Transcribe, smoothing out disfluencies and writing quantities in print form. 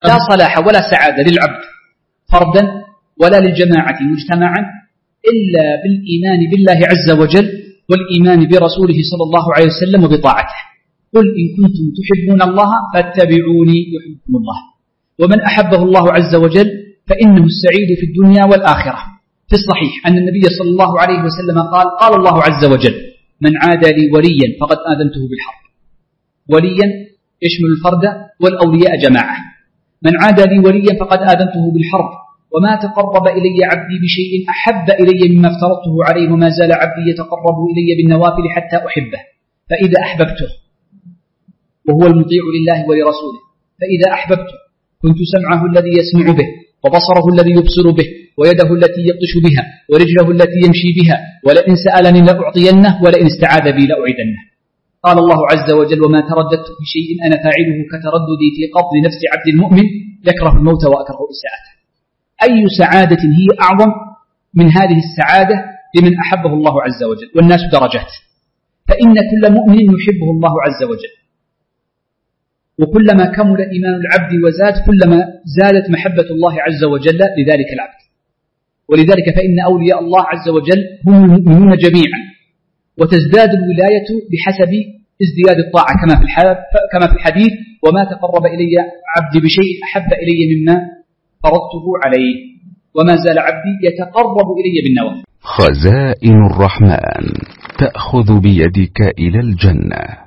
لا صلاح ولا سعادة للعبد فردا ولا للجماعة مجتمعا إلا بالإيمان بالله عز وجل والإيمان برسوله صلى الله عليه وسلم وبطاعته. قل إن كنتم تحبون الله فاتبعوني يحبكم الله. ومن أحبه الله عز وجل فإنه السعيد في الدنيا والآخرة. في الصحيح أن النبي صلى الله عليه وسلم قال الله عز وجل من عادى لي وليا فقد آذنته بالحرب. وليا يشمل الفرد والأولياء جماعة. من عادى لي وليا فقد آذنته بالحرب وما تقرب إلي عبدي بشيء أحب إلي مما افترضته عليه وما زال عبدي يتقرب إلي بالنوافل حتى أحبه. فإذا أحببته وهو المطيع لله ولرسوله فإذا أحببته كنت سمعه الذي يسمع به وبصره الذي يبصر به ويده التي يبطش بها ورجله التي يمشي بها ولئن سألني لأعطينه ولئن استعاذ بي لأعيذنه. قال الله عز وجل وما ترددت في شيء أنا فاعله كترددي في قبض نفس عبد المؤمن يكره الموت وأكره إساءته. أي سعادة هي أعظم من هذه السعادة لمن أحبه الله عز وجل؟ والناس درجات، فإن كل مؤمن يحبه الله عز وجل، وكلما كمل إيمان العبد وزاد كلما زادت محبة الله عز وجل لذلك العبد. ولذلك فإن أولياء الله عز وجل هم المؤمنون جميعا، وتزداد الولاية بحسب ازدياد الطاعة كما في الحديث وما تقرب إلي عبدي بشيء أحب إلي مما فرضته عليه وما زال عبدي يتقرب إلي بالنوافل. خزائن الرحمن تأخذ بيدك إلى الجنة.